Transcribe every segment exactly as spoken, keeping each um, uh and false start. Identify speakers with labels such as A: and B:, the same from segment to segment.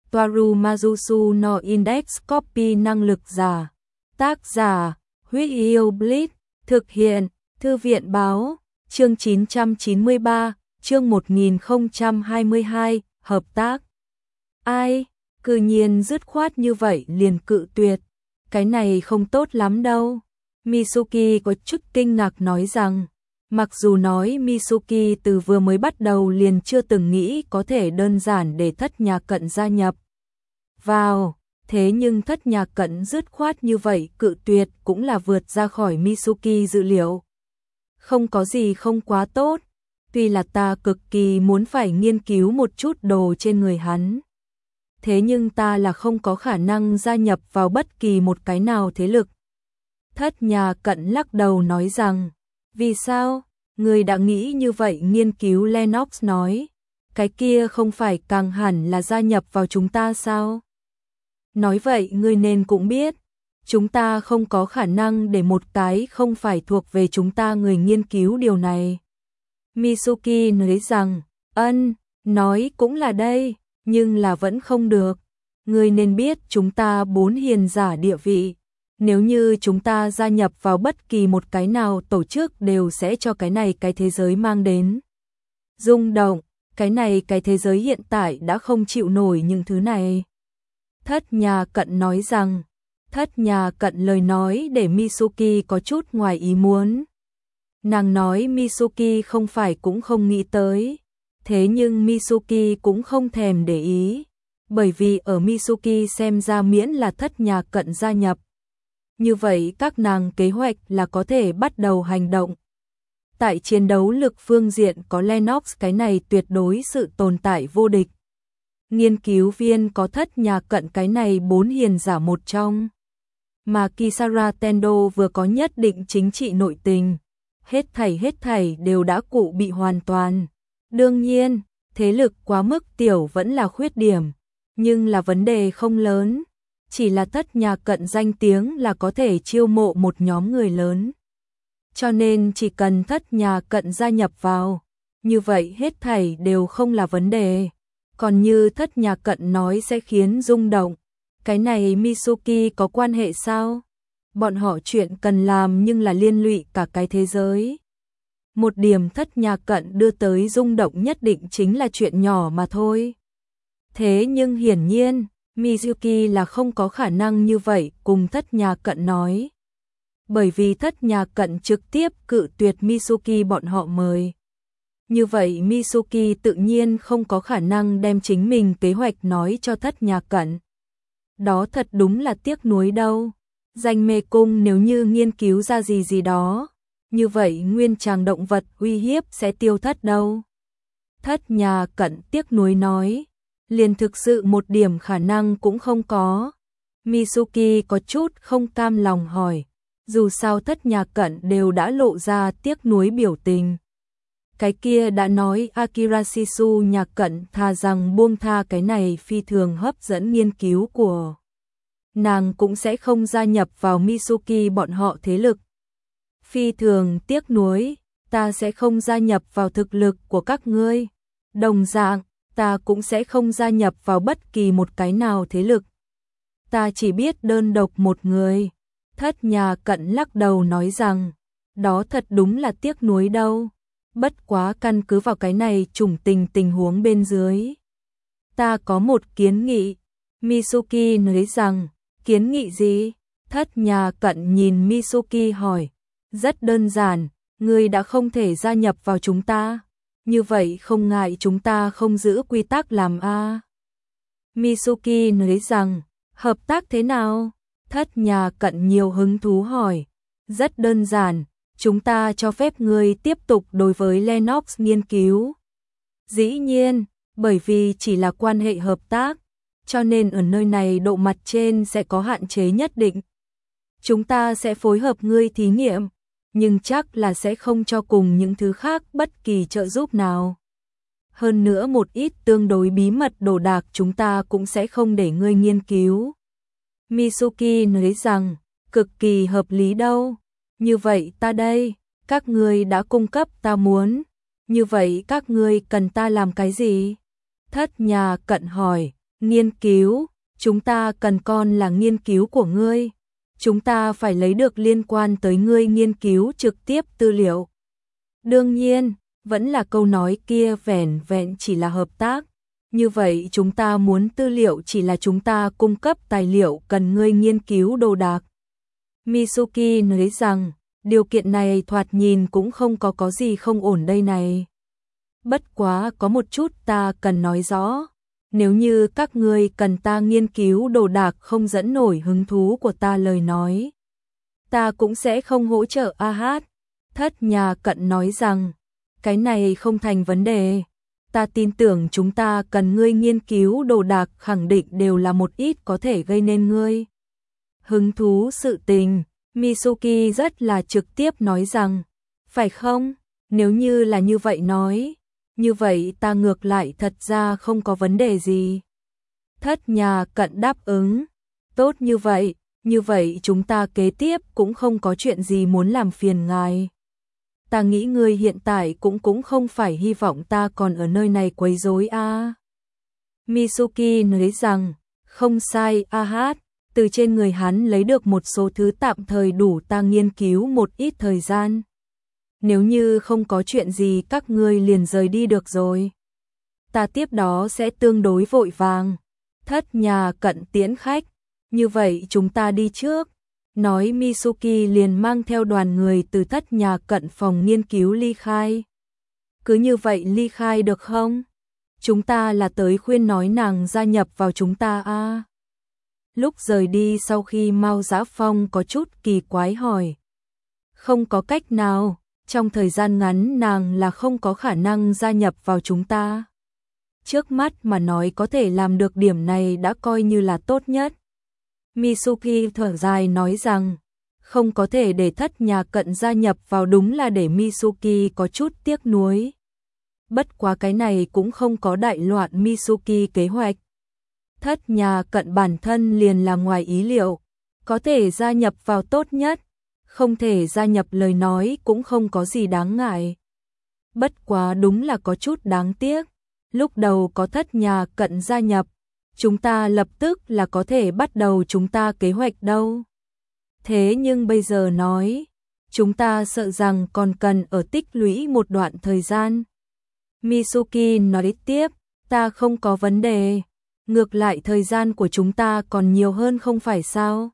A: Toaru Majusu no Index Copy năng lực giả. Tác giả, Huyết Yêu Blitz. Thực hiện, Thư viện Báo. Chương chín trăm chín mươi ba, chương một nghìn không trăm hai mươi hai, hợp tác. Ai, cư nhiên dứt khoát như vậy liền cự tuyệt. Cái này không tốt lắm đâu. Mitsuki có chút kinh ngạc nói rằng, mặc dù nói Mitsuki từ vừa mới bắt đầu liền chưa từng nghĩ có thể đơn giản để Thất Nhà Cận gia nhập vào, thế nhưng Thất Nhà Cận dứt khoát như vậy cự tuyệt cũng là vượt ra khỏi Mitsuki dự liệu. Không có gì không quá tốt, tuy là ta cực kỳ muốn phải nghiên cứu một chút đồ trên người hắn. Thế nhưng ta là không có khả năng gia nhập vào bất kỳ một cái nào thế lực. Thất Nhà Cận lắc đầu nói rằng, vì sao? Người đã nghĩ như vậy? Nghiên cứu Lennox nói, cái kia không phải càng hẳn là gia nhập vào chúng ta sao? Nói vậy ngươi nên cũng biết, chúng ta không có khả năng để một cái không phải thuộc về chúng ta người nghiên cứu điều này. Mitsuki nói rằng, ân, nói cũng là đây, nhưng là vẫn không được. Ngươi nên biết chúng ta bốn hiền giả địa vị. Nếu như chúng ta gia nhập vào bất kỳ một cái nào tổ chức đều sẽ cho cái này cái thế giới mang đến rung động, cái này cái thế giới hiện tại đã không chịu nổi những thứ này. Thất Nhà Cận nói rằng, Thất Nhà Cận lời nói để Mitsuki có chút ngoài ý muốn. Nàng nói Mitsuki không phải cũng không nghĩ tới, thế nhưng Mitsuki cũng không thèm để ý, bởi vì ở Mitsuki xem ra miễn là Thất Nhà Cận gia nhập, như vậy các nàng kế hoạch là có thể bắt đầu hành động. Tại chiến đấu lực phương diện có Lennox cái này tuyệt đối sự tồn tại vô địch. Nghiên cứu viên có Thất Nhà Cận cái này bốn hiền giả một trong. Mà Kisara Tendo vừa có nhất định chính trị nội tình. Hết thảy hết thảy đều đã cụ bị hoàn toàn. Đương nhiên, thế lực quá mức tiểu vẫn là khuyết điểm, nhưng là vấn đề không lớn. Chỉ là Thất Nhà Cận danh tiếng là có thể chiêu mộ một nhóm người lớn. Cho nên chỉ cần Thất Nhà Cận gia nhập vào, như vậy hết thảy đều không là vấn đề. Còn như Thất Nhà Cận nói sẽ khiến rung động, cái này Mitsuki có quan hệ sao? Bọn họ chuyện cần làm nhưng là liên lụy cả cái thế giới. Một điểm Thất Nhà Cận đưa tới rung động nhất định chính là chuyện nhỏ mà thôi. Thế nhưng hiển nhiên, Mitsuki là không có khả năng như vậy cùng Thất Nhà Cận nói. Bởi vì Thất Nhà Cận trực tiếp cự tuyệt Mitsuki bọn họ mời. Như vậy Mitsuki tự nhiên không có khả năng đem chính mình kế hoạch nói cho Thất Nhà Cận. Đó thật đúng là tiếc nuối đâu. Danh mê cung nếu như nghiên cứu ra gì gì đó, như vậy nguyên tràng động vật uy hiếp sẽ tiêu thất đâu. Thất Nhà Cận tiếc nuối nói, liền thực sự một điểm khả năng cũng không có. Mitsuki có chút không cam lòng hỏi, dù sao Thất Nhà Cận đều đã lộ ra tiếc nuối biểu tình. Cái kia đã nói Akira Shisu Nhà Cận thà rằng buông tha cái này phi thường hấp dẫn nghiên cứu của nàng cũng sẽ không gia nhập vào Mitsuki bọn họ thế lực. Phi thường tiếc nuối, ta sẽ không gia nhập vào thực lực của các ngươi. Đồng dạng, ta cũng sẽ không gia nhập vào bất kỳ một cái nào thế lực. Ta chỉ biết đơn độc một người. Thất Nhà Cận lắc đầu nói rằng, đó thật đúng là tiếc nuối đâu. Bất quá căn cứ vào cái này chủng tình tình huống bên dưới. Ta có một kiến nghị. Mitsuki nói rằng, kiến nghị gì? Thất Nhà Cận nhìn Mitsuki hỏi. Rất đơn giản, ngươi đã không thể gia nhập vào chúng ta. Như vậy không ngại chúng ta không giữ quy tắc làm a. À. Mitsuki nói rằng, hợp tác thế nào? Thất Nhà Cận nhiều hứng thú hỏi. Rất đơn giản, chúng ta cho phép ngươi tiếp tục đối với Lennox nghiên cứu. Dĩ nhiên, bởi vì chỉ là quan hệ hợp tác, cho nên ở nơi này độ mặt trên sẽ có hạn chế nhất định. Chúng ta sẽ phối hợp ngươi thí nghiệm, nhưng chắc là sẽ không cho cùng những thứ khác bất kỳ trợ giúp nào. Hơn nữa một ít tương đối bí mật đồ đạc chúng ta cũng sẽ không để ngươi nghiên cứu. Mitsuki nói rằng, cực kỳ hợp lý đâu. Như vậy ta đây, các ngươi đã cung cấp ta muốn. Như vậy các ngươi cần ta làm cái gì? Thất Nhà Cận hỏi, Nghiên cứu, chúng ta cần con là nghiên cứu của ngươi. Chúng ta phải lấy được liên quan tới ngươi nghiên cứu trực tiếp tư liệu. Đương nhiên, vẫn là câu nói kia vẻn vẹn chỉ là hợp tác. Như vậy chúng ta muốn tư liệu chỉ là chúng ta cung cấp tài liệu cần ngươi nghiên cứu đồ đạc. Mitsuki nói rằng, điều kiện này thoạt nhìn cũng không có có gì không ổn đây này. Bất quá có một chút ta cần nói rõ. Nếu như các ngươi cần ta nghiên cứu đồ đạc không dẫn nổi hứng thú của ta lời nói, ta cũng sẽ không hỗ trợ a hát. Thất nhà cận nói rằng, cái này không thành vấn đề. Ta tin tưởng chúng ta cần ngươi nghiên cứu đồ đạc khẳng định đều là một ít có thể gây nên ngươi hứng thú sự tình. Mitsuki rất là trực tiếp nói rằng, phải không? Nếu như là như vậy nói, như vậy ta ngược lại thật ra không có vấn đề gì. Thất nhà cận đáp ứng, tốt như vậy, như vậy chúng ta kế tiếp cũng không có chuyện gì muốn làm phiền ngài. Ta nghĩ ngươi hiện tại cũng cũng không phải hy vọng ta còn ở nơi này quấy rối a. À. Mitsuki nói rằng, không sai a hát, từ trên người hắn lấy được một số thứ tạm thời đủ ta nghiên cứu một ít thời gian. Nếu như không có chuyện gì các ngươi liền rời đi được rồi. Ta tiếp đó sẽ tương đối vội vàng. Thất nhà cận tiễn khách, như vậy chúng ta đi trước. Nói Mitsuki liền mang theo đoàn người từ thất nhà cận phòng nghiên cứu ly khai. Cứ như vậy ly khai được không? Chúng ta là tới khuyên nói nàng gia nhập vào chúng ta a. À. Lúc rời đi sau khi Mao Dã Phong có chút kỳ quái hỏi. Không có cách nào, trong thời gian ngắn nàng là không có khả năng gia nhập vào chúng ta. Trước mắt mà nói có thể làm được điểm này đã coi như là tốt nhất. Mitsuki thở dài nói rằng, không có thể để thất nhà cận gia nhập vào đúng là để Mitsuki có chút tiếc nuối. Bất quá cái này cũng không có đại loạn Mitsuki kế hoạch. Thất nhà cận bản thân liền là ngoài ý liệu, có thể gia nhập vào tốt nhất, không thể gia nhập lời nói cũng không có gì đáng ngại. Bất quá đúng là có chút đáng tiếc, lúc đầu có thất nhà cận gia nhập, chúng ta lập tức là có thể bắt đầu chúng ta kế hoạch đâu. Thế nhưng bây giờ nói, chúng ta sợ rằng còn cần ở tích lũy một đoạn thời gian. Mitsuki nói tiếp, ta không có vấn đề, ngược lại thời gian của chúng ta còn nhiều hơn không phải sao?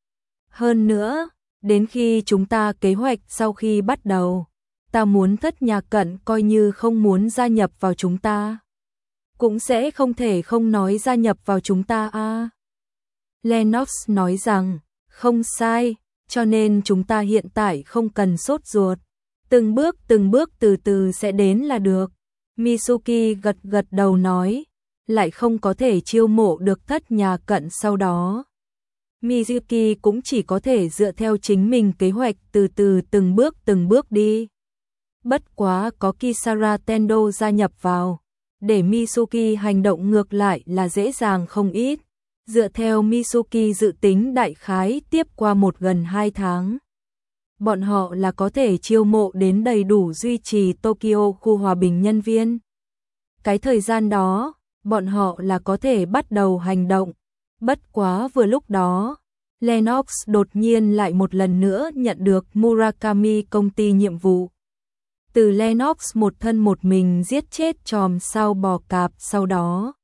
A: Hơn nữa, đến khi chúng ta kế hoạch sau khi bắt đầu, ta muốn thất nhà cận coi như không muốn gia nhập vào chúng ta. Cũng sẽ không thể không nói gia nhập vào chúng ta a. À. Lennox nói rằng, không sai, cho nên chúng ta hiện tại không cần sốt ruột. Từng bước từng bước từ từ sẽ đến là được. Mitsuki gật gật đầu nói, lại không có thể chiêu mộ được thất nhà cận sau đó. Mitsuki cũng chỉ có thể dựa theo chính mình kế hoạch từ từ từng bước từng bước đi. Bất quá có Kisara Tendo gia nhập vào, để Mitsuki hành động ngược lại là dễ dàng không ít. Dựa theo Mitsuki dự tính đại khái tiếp qua một gần hai tháng. Bọn họ là có thể chiêu mộ đến đầy đủ duy trì Tokyo khu hòa bình nhân viên. Cái thời gian đó, bọn họ là có thể bắt đầu hành động. Bất quá vừa lúc đó, Lennox đột nhiên lại một lần nữa nhận được Murakami công ty nhiệm vụ. Từ Lennox một thân một mình giết chết chòm sao bò cạp sau đó.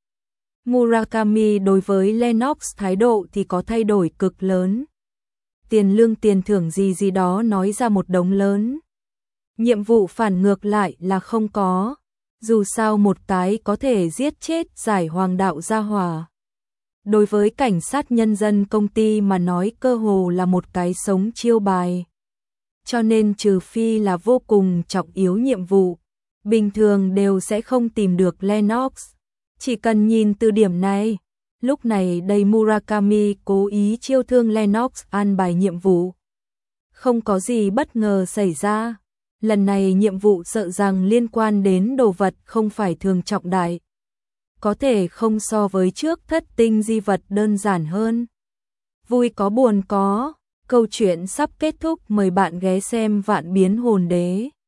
A: Murakami đối với Lennox thái độ thì có thay đổi cực lớn. Tiền lương tiền thưởng gì gì đó nói ra một đống lớn. Nhiệm vụ phản ngược lại là không có. Dù sao một cái có thể giết chết giải hoàng đạo gia hỏa. Đối với cảnh sát nhân dân công ty mà nói cơ hồ là một cái sống chiêu bài. Cho nên trừ phi là vô cùng trọng yếu nhiệm vụ, bình thường đều sẽ không tìm được Lennox. Chỉ cần nhìn từ điểm này, lúc này đây Murakami cố ý chiêu thương Lennox an bài nhiệm vụ. Không có gì bất ngờ xảy ra. Lần này nhiệm vụ sợ rằng liên quan đến đồ vật không phải thường trọng đại. Có thể không so với trước thất tinh di vật đơn giản hơn. Vui có buồn có, câu chuyện sắp kết thúc, mời bạn ghé xem Vạn Biến Hồn Đế.